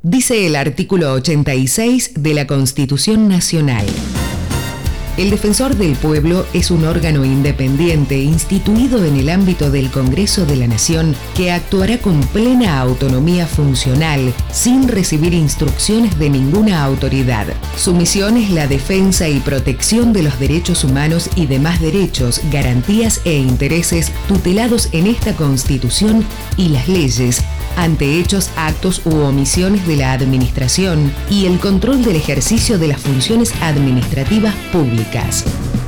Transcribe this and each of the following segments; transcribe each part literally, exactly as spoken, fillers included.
Dice el artículo ochenta y seis de la Constitución Nacional. El Defensor del Pueblo es un órgano independiente instituido en el ámbito del Congreso de la Nación que actuará con plena autonomía funcional sin recibir instrucciones de ninguna autoridad. Su misión es la defensa y protección de los derechos humanos y demás derechos, garantías e intereses tutelados en esta Constitución y las leyes ante hechos, actos u omisiones de la administración y el control del ejercicio de las funciones administrativas públicas.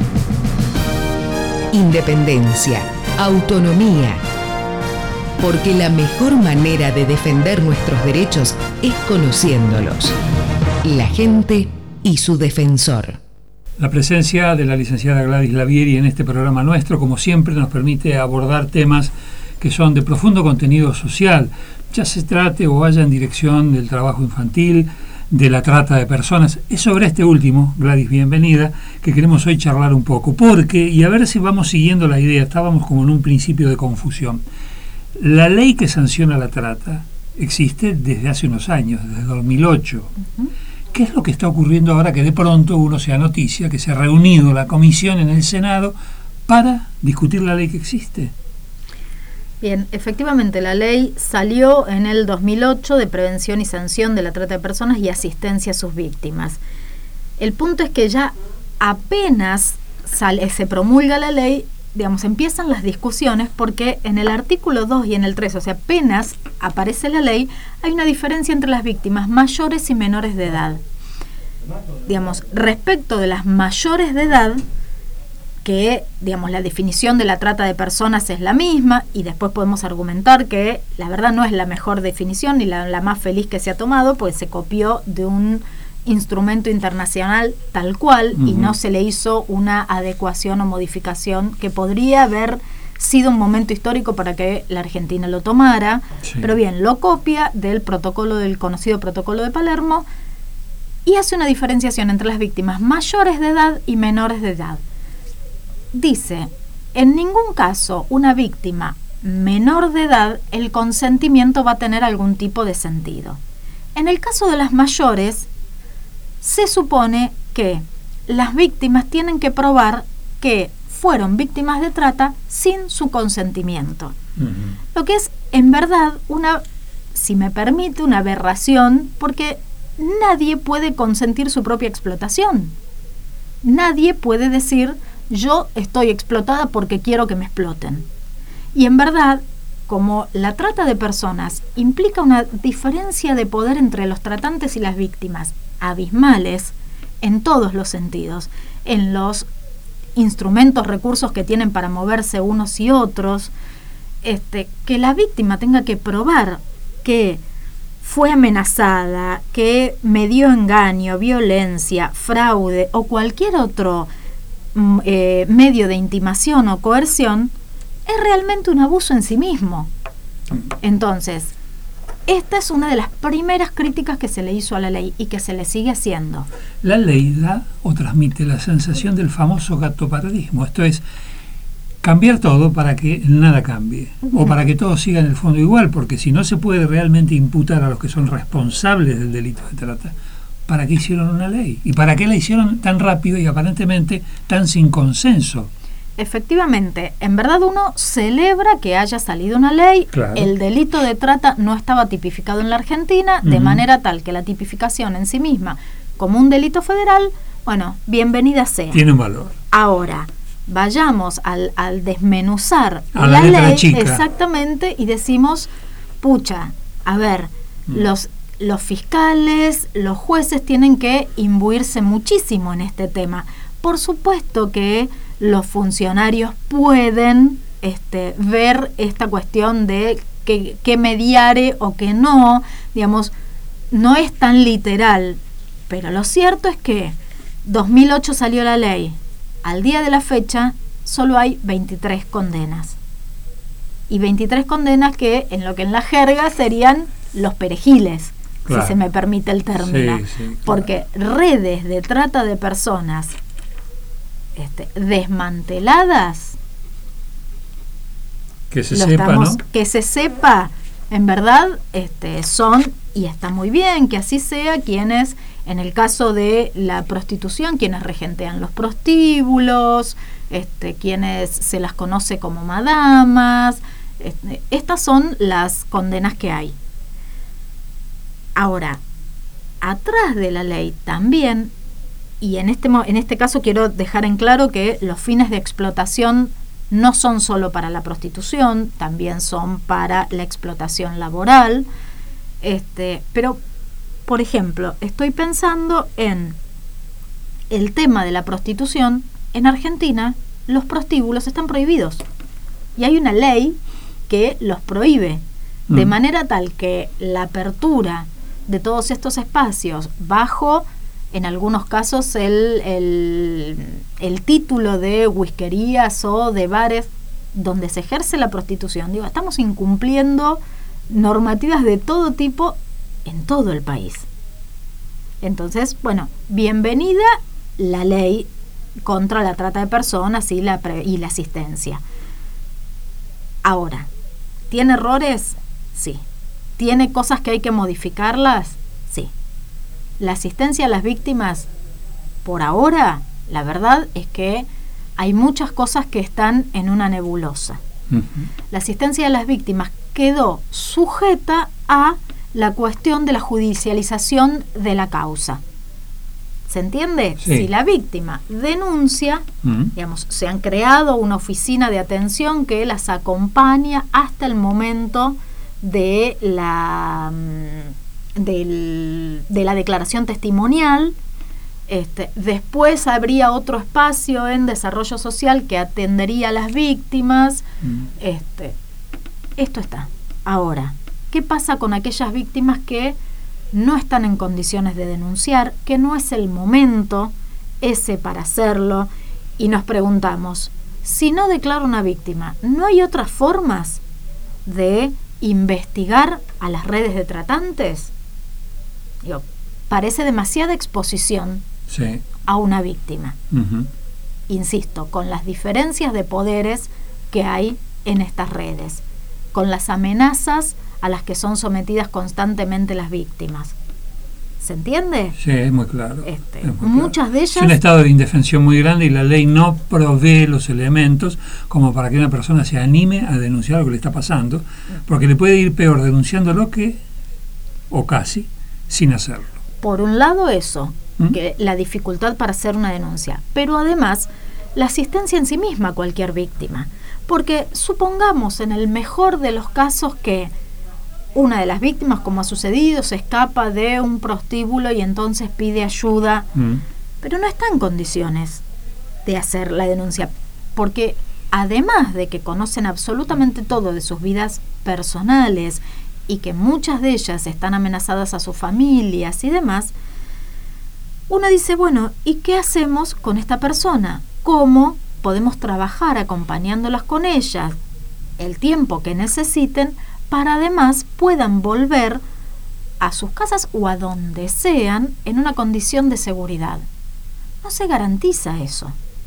Independencia, autonomía. Porque la mejor manera de defender nuestros derechos es conociéndolos. La gente y su defensor. La presencia de la licenciada Gladys Lavieri en este programa nuestro, como siempre, nos permite abordar temas que son de profundo contenido social, ya se trate o vaya en dirección del trabajo infantil, de la trata de personas. Es sobre este último, Gladys, bienvenida, que queremos hoy charlar un poco, porque, y a ver si vamos siguiendo la idea, estábamos como en un principio de confusión. La ley que sanciona la trata existe desde hace unos años, desde dos mil ocho. Uh-huh. ¿Qué es lo que está ocurriendo ahora que de pronto uno se da noticia que se ha reunido la comisión en el Senado para discutir la ley que existe? Bien, efectivamente la ley salió en el dos mil ocho de prevención y sanción de la trata de personas y asistencia a sus víctimas. El punto es que ya apenas sale, se promulga la ley, digamos, empiezan las discusiones porque en el artículo dos y en el tres, o sea, apenas aparece la ley, hay una diferencia entre las víctimas mayores y menores de edad. Digamos, respecto de las mayores de edad, que, digamos, la definición de la trata de personas es la misma y después podemos argumentar que la verdad no es la mejor definición ni la, la más feliz que se ha tomado, pues se copió de un instrumento internacional tal cual uh-huh. y no se le hizo una adecuación o modificación que podría haber sido un momento histórico para que la Argentina lo tomara, sí. Pero bien, lo copia del protocolo, del conocido protocolo de Palermo y hace una diferenciación entre las víctimas mayores de edad y menores de edad. Dice, en ningún caso una víctima menor de edad el consentimiento va a tener algún tipo de sentido. En el caso de las mayores, se supone que las víctimas tienen que probar que fueron víctimas de trata sin su consentimiento. Uh-huh. Lo que es, en verdad, una, si me permite, una aberración, porque nadie puede consentir su propia explotación. Nadie puede decir, yo estoy explotada porque quiero que me exploten. Y en verdad, como la trata de personas implica una diferencia de poder entre los tratantes y las víctimas abismales en todos los sentidos, en los instrumentos, recursos que tienen para moverse unos y otros, este, que la víctima tenga que probar que fue amenazada, que me dio engaño, violencia, fraude o cualquier otro Eh, medio de intimación o coerción, es realmente un abuso en sí mismo. Entonces, esta es una de las primeras críticas que se le hizo a la ley y que se le sigue haciendo. La ley da o transmite la sensación del famoso gatoparadismo, esto es, cambiar todo para que nada cambie, uh-huh. o para que todo siga en el fondo igual, porque si no se puede realmente imputar a los que son responsables del delito de trata, ¿para qué hicieron una ley? ¿Y para qué la hicieron tan rápido y aparentemente tan sin consenso? Efectivamente, en verdad uno celebra que haya salido una ley, claro. El delito de trata no estaba tipificado en la Argentina, uh-huh. de manera tal que la tipificación en sí misma como un delito federal, bueno, bienvenida sea. Tiene un valor. Ahora, vayamos al, al desmenuzar a la, la ley, chica. Exactamente, y decimos, pucha, a ver, uh-huh. los... Los fiscales, los jueces tienen que imbuirse muchísimo en este tema. Por supuesto que los funcionarios pueden este, ver esta cuestión de que, que mediare o que no, digamos, no es tan literal, pero lo cierto es que dos mil ocho salió la ley, al día de la fecha solo hay veintitrés condenas. Y veintitrés condenas que en lo que en la jerga serían los perejiles. Claro. Si se me permite el término, sí, sí, claro. Porque redes de trata de personas este, desmanteladas, que se sepa, estamos, ¿no? Que se sepa, en verdad, este, son y está muy bien que así sea, quienes, en el caso de la prostitución, quienes regentean los prostíbulos, este, quienes se las conoce como madamas, este, estas son las condenas que hay. Ahora, atrás de la ley también, y en este, en este caso quiero dejar en claro que los fines de explotación no son solo para la prostitución, también son para la explotación laboral. Este, pero, por ejemplo, estoy pensando en el tema de la prostitución. En Argentina los prostíbulos están prohibidos y hay una ley que los prohíbe, mm. de manera tal que la apertura de todos estos espacios bajo, en algunos casos, el, el, el título de whiskerías o de bares donde se ejerce la prostitución, digo, estamos incumpliendo normativas de todo tipo en todo el país. Entonces, bueno, bienvenida la ley contra la trata de personas y la, pre- y la asistencia. Ahora, ¿tiene errores? Sí. ¿Tiene cosas que hay que modificarlas? Sí. La asistencia a las víctimas, por ahora, la verdad es que hay muchas cosas que están en una nebulosa. Uh-huh. La asistencia a las víctimas quedó sujeta a la cuestión de la judicialización de la causa. ¿Se entiende? Sí. Si la víctima denuncia, uh-huh. digamos, se han creado una oficina de atención que las acompaña hasta el momento de la, del, de la declaración testimonial. Este, después habría otro espacio en desarrollo social que atendería a las víctimas. Uh-huh. Este, esto está. Ahora, ¿qué pasa con aquellas víctimas que no están en condiciones de denunciar, que no es el momento ese para hacerlo? Y nos preguntamos, si no declaro una víctima, ¿no hay otras formas de investigar a las redes de tratantes? Digo, parece demasiada exposición sí. a una víctima. Uh-huh. Insisto, con las diferencias de poderes que hay en estas redes, con las amenazas a las que son sometidas constantemente las víctimas. ¿Se entiende? Sí, es muy claro. Este, es muy muchas claro. de ellas... Es un estado de indefensión muy grande y la ley no provee los elementos como para que una persona se anime a denunciar lo que le está pasando, porque le puede ir peor denunciándolo que, o casi, sin hacerlo. Por un lado eso, ¿Mm? que la dificultad para hacer una denuncia, pero además la asistencia en sí misma a cualquier víctima. Porque supongamos en el mejor de los casos que una de las víctimas, como ha sucedido, se escapa de un prostíbulo y entonces pide ayuda, mm. pero no está en condiciones de hacer la denuncia, porque además de que conocen absolutamente todo de sus vidas personales y que muchas de ellas están amenazadas a sus familias y demás, uno dice, bueno, ¿y qué hacemos con esta persona? ¿Cómo podemos trabajar acompañándolas con ellas el tiempo que necesiten para además puedan volver a sus casas o a donde sean en una condición de seguridad? No se garantiza eso.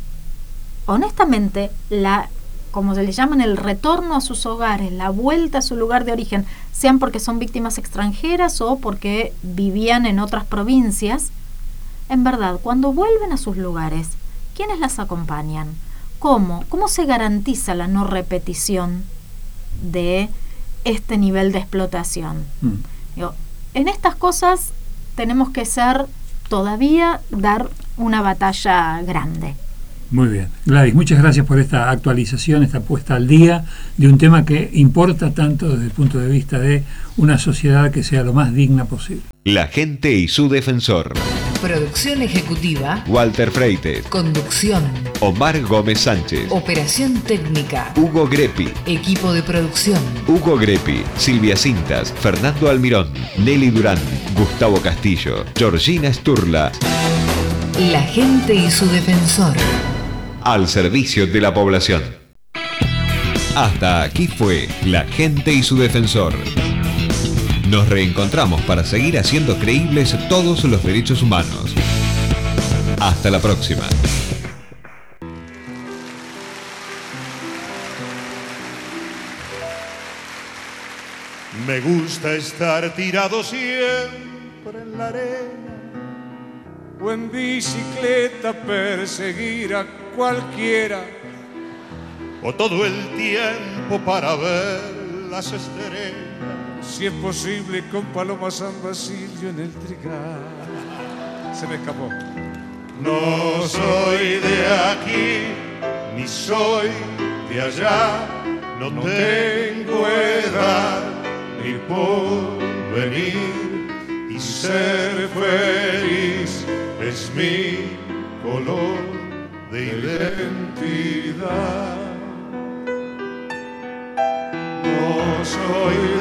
Honestamente, la, como se le llaman, el retorno a sus hogares, la vuelta a su lugar de origen, sean porque son víctimas extranjeras o porque vivían en otras provincias, en verdad, cuando vuelven a sus lugares, ¿quiénes las acompañan? ¿Cómo? ¿Cómo se garantiza la no repetición de este nivel de explotación? Mm. Digo, en estas cosas tenemos que ser todavía, dar una batalla grande. Muy bien. Gladys, muchas gracias por esta actualización, esta puesta al día de un tema que importa tanto desde el punto de vista de una sociedad que sea lo más digna posible. La gente y su defensor. Producción ejecutiva Walter Freites. Conducción Omar Gómez Sánchez. Operación técnica Hugo Greppi. Equipo de producción Hugo Greppi, Silvia Cintas, Fernando Almirón, Nelly Durán, Gustavo Castillo, Georgina Sturla. La gente y su defensor. Al servicio de la población. Hasta aquí fue La gente y su defensor. Nos reencontramos para seguir haciendo creíbles todos los derechos humanos. Hasta la próxima. Me gusta estar tirado siempre en la arena o en bicicleta perseguir a cualquiera, o todo el tiempo para ver las estrellas. Si es posible con Paloma San Basilio en el trigal. Se me escapó. No soy de aquí, ni soy de allá, no, no tengo edad ni porvenir, y ser feliz es mi color de identidad. No soy